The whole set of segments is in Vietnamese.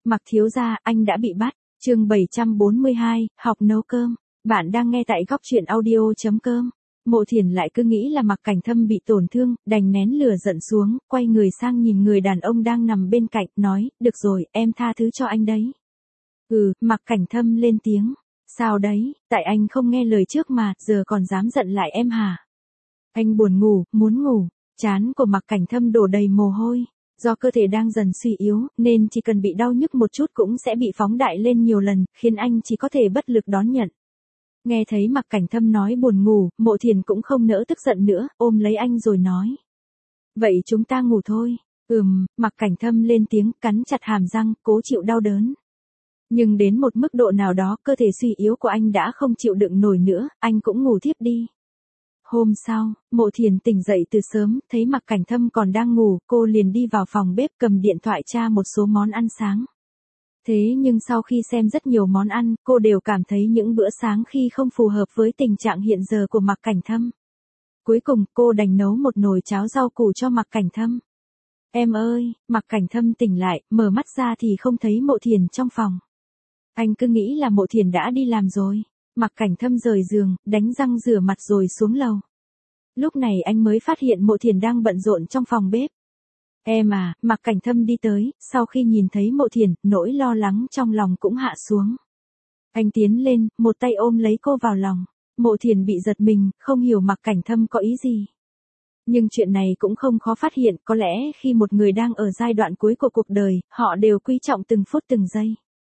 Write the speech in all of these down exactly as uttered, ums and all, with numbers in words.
Mặc thiếu gia, anh đã bị bắt. Chương bảy trăm bốn mươi hai, học nấu cơm. Bạn đang nghe tại góc truyện audio chấm com. Mộ Thiển lại cứ nghĩ là Mặc Cảnh Thâm bị tổn thương, đành nén lửa giận xuống, quay người sang nhìn người đàn ông đang nằm bên cạnh, nói, được rồi, em tha thứ cho anh đấy. Ừ, Mặc Cảnh Thâm lên tiếng. Sao đấy, tại anh không nghe lời trước mà, giờ còn dám giận lại em hả? Anh buồn ngủ, muốn ngủ. Trán của Mặc Cảnh Thâm đổ đầy mồ hôi. Do cơ thể đang dần suy yếu, nên chỉ cần bị đau nhức một chút cũng sẽ bị phóng đại lên nhiều lần, khiến anh chỉ có thể bất lực đón nhận. Nghe thấy Mặc Cảnh Thâm nói buồn ngủ, Mộ Thiển cũng không nỡ tức giận nữa, ôm lấy anh rồi nói. Vậy chúng ta ngủ thôi. Ừm, Mặc Cảnh Thâm lên tiếng, cắn chặt hàm răng, cố chịu đau đớn. Nhưng đến một mức độ nào đó, cơ thể suy yếu của anh đã không chịu đựng nổi nữa, anh cũng ngủ thiếp đi. Hôm sau, Mộ Thiển tỉnh dậy từ sớm, thấy Mặc Cảnh Thâm còn đang ngủ, cô liền đi vào phòng bếp cầm điện thoại tra một số món ăn sáng. Thế nhưng sau khi xem rất nhiều món ăn, cô đều cảm thấy những bữa sáng khi không phù hợp với tình trạng hiện giờ của Mặc Cảnh Thâm. Cuối cùng, cô đành nấu một nồi cháo rau củ cho Mặc Cảnh Thâm. Em ơi, Mặc Cảnh Thâm tỉnh lại, mở mắt ra thì không thấy Mộ Thiển trong phòng. Anh cứ nghĩ là Mộ Thiển đã đi làm rồi. Mặc Cảnh Thâm rời giường, đánh răng rửa mặt rồi xuống lầu. Lúc này anh mới phát hiện Mộ Thiển đang bận rộn trong phòng bếp. Em à, Mặc Cảnh Thâm đi tới, sau khi nhìn thấy Mộ Thiển, nỗi lo lắng trong lòng cũng hạ xuống. Anh tiến lên, một tay ôm lấy cô vào lòng. Mộ Thiển bị giật mình, không hiểu Mặc Cảnh Thâm có ý gì. Nhưng chuyện này cũng không khó phát hiện, có lẽ khi một người đang ở giai đoạn cuối của cuộc đời, họ đều quý trọng từng phút từng giây.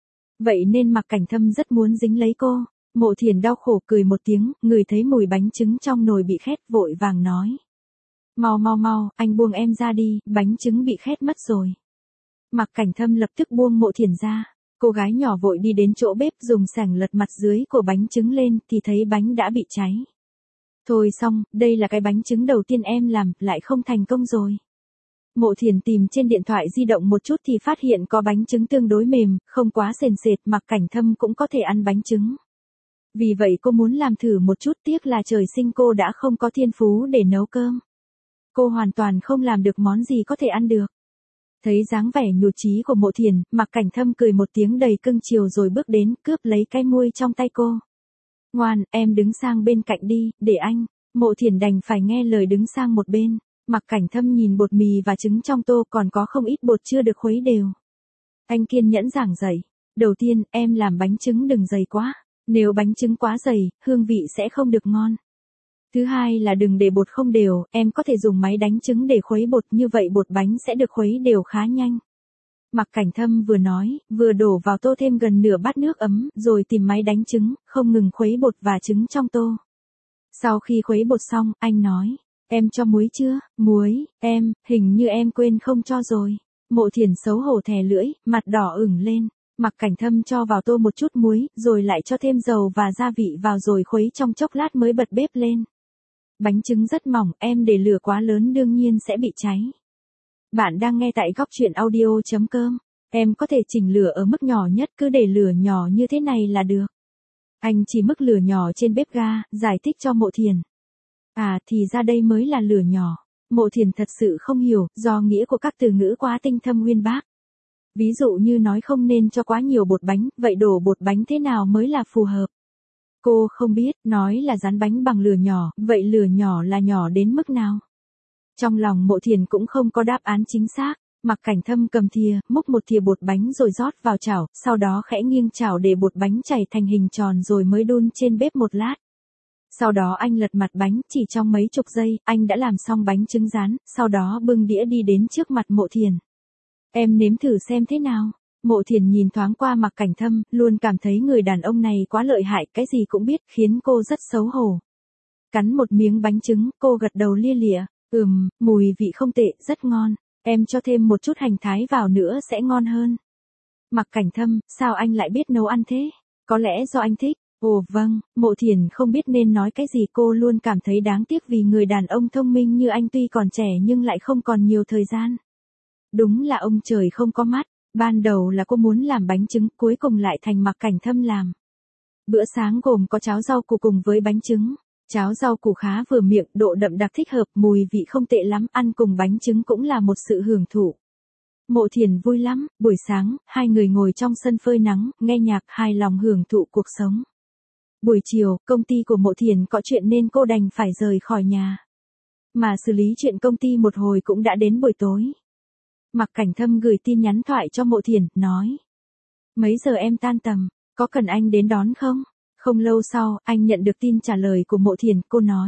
Vậy nên Mặc Cảnh Thâm rất muốn dính lấy cô. Mộ Thiển đau khổ cười một tiếng, ngửi thấy mùi bánh trứng trong nồi bị khét, vội vàng nói. Mau mau mau, anh buông em ra đi, bánh trứng bị khét mất rồi. Mặc Cảnh Thâm lập tức buông Mộ Thiển ra. Cô gái nhỏ vội đi đến chỗ bếp dùng xẻng lật mặt dưới của bánh trứng lên thì thấy bánh đã bị cháy. Thôi xong, đây là cái bánh trứng đầu tiên em làm, lại không thành công rồi. Mộ Thiển tìm trên điện thoại di động một chút thì phát hiện có bánh trứng tương đối mềm, không quá sền sệt, Mặc Cảnh Thâm cũng có thể ăn bánh trứng. Vì vậy cô muốn làm thử một chút, tiếc là trời sinh cô đã không có thiên phú để nấu cơm. Cô hoàn toàn không làm được món gì có thể ăn được. Thấy dáng vẻ nhụt chí của Mộ Thiển, Mặc Cảnh Thâm cười một tiếng đầy cưng chiều rồi bước đến, cướp lấy cái muôi trong tay cô. Ngoan, em đứng sang bên cạnh đi, để anh. Mộ Thiển đành phải nghe lời đứng sang một bên. Mặc Cảnh Thâm nhìn bột mì và trứng trong tô còn có không ít bột chưa được khuấy đều. Anh kiên nhẫn giảng dạy. Đầu tiên, em làm bánh trứng đừng dày quá. Nếu bánh trứng quá dày, hương vị sẽ không được ngon. Thứ hai là đừng để bột không đều, em có thể dùng máy đánh trứng để khuấy bột, như vậy bột bánh sẽ được khuấy đều khá nhanh. Mặc Cảnh Thâm vừa nói, vừa đổ vào tô thêm gần nửa bát nước ấm, rồi tìm máy đánh trứng, không ngừng khuấy bột và trứng trong tô. Sau khi khuấy bột xong, anh nói, em cho muối chưa? Muối, em, hình như em quên không cho rồi. Mộ Thiển xấu hổ thè lưỡi, mặt đỏ ửng lên. Mặc Cảnh Thâm cho vào tô một chút muối, rồi lại cho thêm dầu và gia vị vào rồi khuấy trong chốc lát mới bật bếp lên. Bánh trứng rất mỏng, em để lửa quá lớn đương nhiên sẽ bị cháy. Bạn đang nghe tại góc truyện audio chấm com. Em có thể chỉnh lửa ở mức nhỏ nhất, cứ để lửa nhỏ như thế này là được. Anh chỉ mức lửa nhỏ trên bếp ga, giải thích cho Mộ Thiển. À, thì ra đây mới là lửa nhỏ. Mộ Thiển thật sự không hiểu, do nghĩa của các từ ngữ quá tinh thâm uyên bác. Ví dụ như nói không nên cho quá nhiều bột bánh, vậy đổ bột bánh thế nào mới là phù hợp? Cô không biết, nói là rán bánh bằng lửa nhỏ, vậy lửa nhỏ là nhỏ đến mức nào? Trong lòng Mộ Thiển cũng không có đáp án chính xác. Mặc Cảnh Thâm cầm thìa, múc một thìa bột bánh rồi rót vào chảo, sau đó khẽ nghiêng chảo để bột bánh chảy thành hình tròn rồi mới đun trên bếp một lát. Sau đó anh lật mặt bánh, chỉ trong mấy chục giây, anh đã làm xong bánh trứng rán, sau đó bưng đĩa đi đến trước mặt Mộ Thiển. Em nếm thử xem thế nào. Mộ Thiển nhìn thoáng qua Mặc Cảnh Thâm, luôn cảm thấy người đàn ông này quá lợi hại, cái gì cũng biết, khiến cô rất xấu hổ. Cắn một miếng bánh trứng, cô gật đầu lia lịa, ừm, mùi vị không tệ, rất ngon. Em cho thêm một chút hành thái vào nữa sẽ ngon hơn. Mặc Cảnh Thâm, sao anh lại biết nấu ăn thế? Có lẽ do anh thích. Ồ vâng, Mộ Thiển không biết nên nói cái gì, cô luôn cảm thấy đáng tiếc vì người đàn ông thông minh như anh tuy còn trẻ nhưng lại không còn nhiều thời gian. Đúng là ông trời không có mắt, ban đầu là cô muốn làm bánh trứng, cuối cùng lại thành Mặc Cảnh Thâm làm. Bữa sáng gồm có cháo rau củ cùng với bánh trứng. Cháo rau củ khá vừa miệng, độ đậm đặc thích hợp, mùi vị không tệ lắm, ăn cùng bánh trứng cũng là một sự hưởng thụ. Mộ Thiền vui lắm, buổi sáng, hai người ngồi trong sân phơi nắng, nghe nhạc, hài lòng hưởng thụ cuộc sống. Buổi chiều, công ty của Mộ Thiền có chuyện nên cô đành phải rời khỏi nhà. Mà xử lý chuyện công ty một hồi cũng đã đến buổi tối. Mạc Cảnh Thâm gửi tin nhắn thoại cho Mộ Thiền, nói. Mấy giờ em tan tầm, có cần anh đến đón không? Không lâu sau, anh nhận được tin trả lời của Mộ Thiền, cô nói.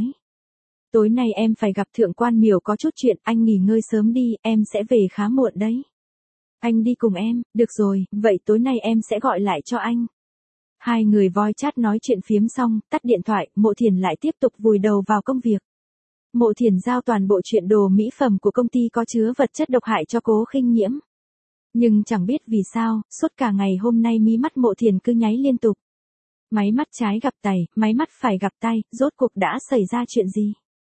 Tối nay em phải gặp thượng quan miểu có chút chuyện, anh nghỉ ngơi sớm đi, em sẽ về khá muộn đấy. Anh đi cùng em, được rồi, vậy tối nay em sẽ gọi lại cho anh. Hai người voi chat nói chuyện phiếm xong, tắt điện thoại, Mộ Thiền lại tiếp tục vùi đầu vào công việc. Mộ Thiền giao toàn bộ chuyện đồ mỹ phẩm của công ty có chứa vật chất độc hại cho Cố Khinh Nhiễm. Nhưng chẳng biết vì sao, suốt cả ngày hôm nay mí mắt Mộ Thiền cứ nháy liên tục. Máy mắt trái gặp tay, máy mắt phải gặp tay, rốt cuộc đã xảy ra chuyện gì?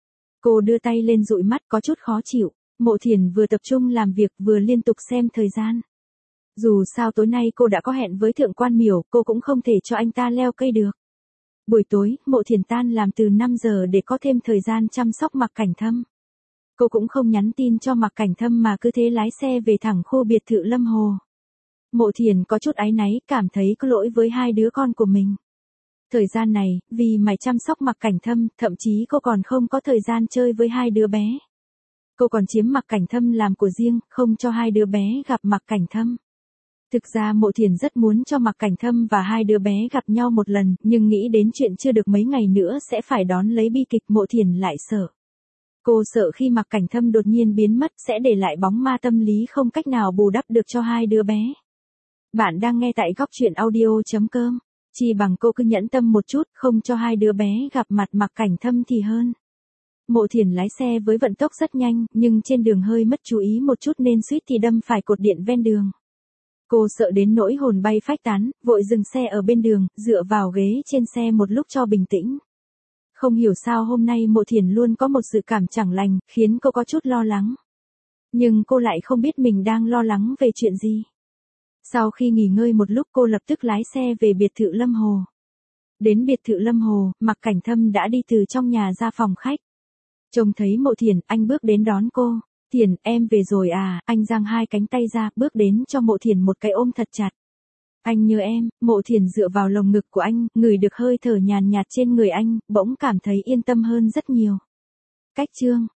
Cô đưa tay lên dụi mắt có chút khó chịu, Mộ Thiền vừa tập trung làm việc vừa liên tục xem thời gian. Dù sao tối nay cô đã có hẹn với thượng quan miểu, cô cũng không thể cho anh ta leo cây được. Buổi tối, Mộ Thiền tan làm từ năm giờ để có thêm thời gian chăm sóc Mạc Cảnh Thâm. Cô cũng không nhắn tin cho Mạc Cảnh Thâm mà cứ thế lái xe về thẳng khu biệt thự Lâm Hồ. Mộ Thiền có chút áy náy, cảm thấy có lỗi với hai đứa con của mình. Thời gian này, vì mày chăm sóc Mạc Cảnh Thâm, thậm chí cô còn không có thời gian chơi với hai đứa bé. Cô còn chiếm Mạc Cảnh Thâm làm của riêng, không cho hai đứa bé gặp Mạc Cảnh Thâm. Thực ra Mộ Thiền rất muốn cho Mạc Cảnh Thâm và hai đứa bé gặp nhau một lần, nhưng nghĩ đến chuyện chưa được mấy ngày nữa sẽ phải đón lấy bi kịch, Mộ Thiền lại sợ. Cô sợ khi Mạc Cảnh Thâm đột nhiên biến mất sẽ để lại bóng ma tâm lý không cách nào bù đắp được cho hai đứa bé. Bạn đang nghe tại góc truyện audio.com. Chỉ bằng cô cứ nhẫn tâm một chút, không cho hai đứa bé gặp mặt Mạc Cảnh Thâm thì hơn. Mộ Thiền lái xe với vận tốc rất nhanh, nhưng trên đường hơi mất chú ý một chút nên suýt thì đâm phải cột điện ven đường. Cô sợ đến nỗi hồn bay phách tán, vội dừng xe ở bên đường, dựa vào ghế trên xe một lúc cho bình tĩnh. Không hiểu sao hôm nay Mộ Thiền luôn có một dự cảm chẳng lành, khiến cô có chút lo lắng. Nhưng cô lại không biết mình đang lo lắng về chuyện gì. Sau khi nghỉ ngơi một lúc cô lập tức lái xe về biệt thự Lâm Hồ. Đến biệt thự Lâm Hồ, Mạc Cảnh Thâm đã đi từ trong nhà ra phòng khách. Trông thấy Mộ Thiền, anh bước đến đón cô. Thiền, em về rồi à, anh giang hai cánh tay ra, bước đến cho Mộ Thiền một cái ôm thật chặt. Anh nhớ em, Mộ Thiền dựa vào lồng ngực của anh, ngửi được hơi thở nhàn nhạt trên người anh, bỗng cảm thấy yên tâm hơn rất nhiều. Cách chương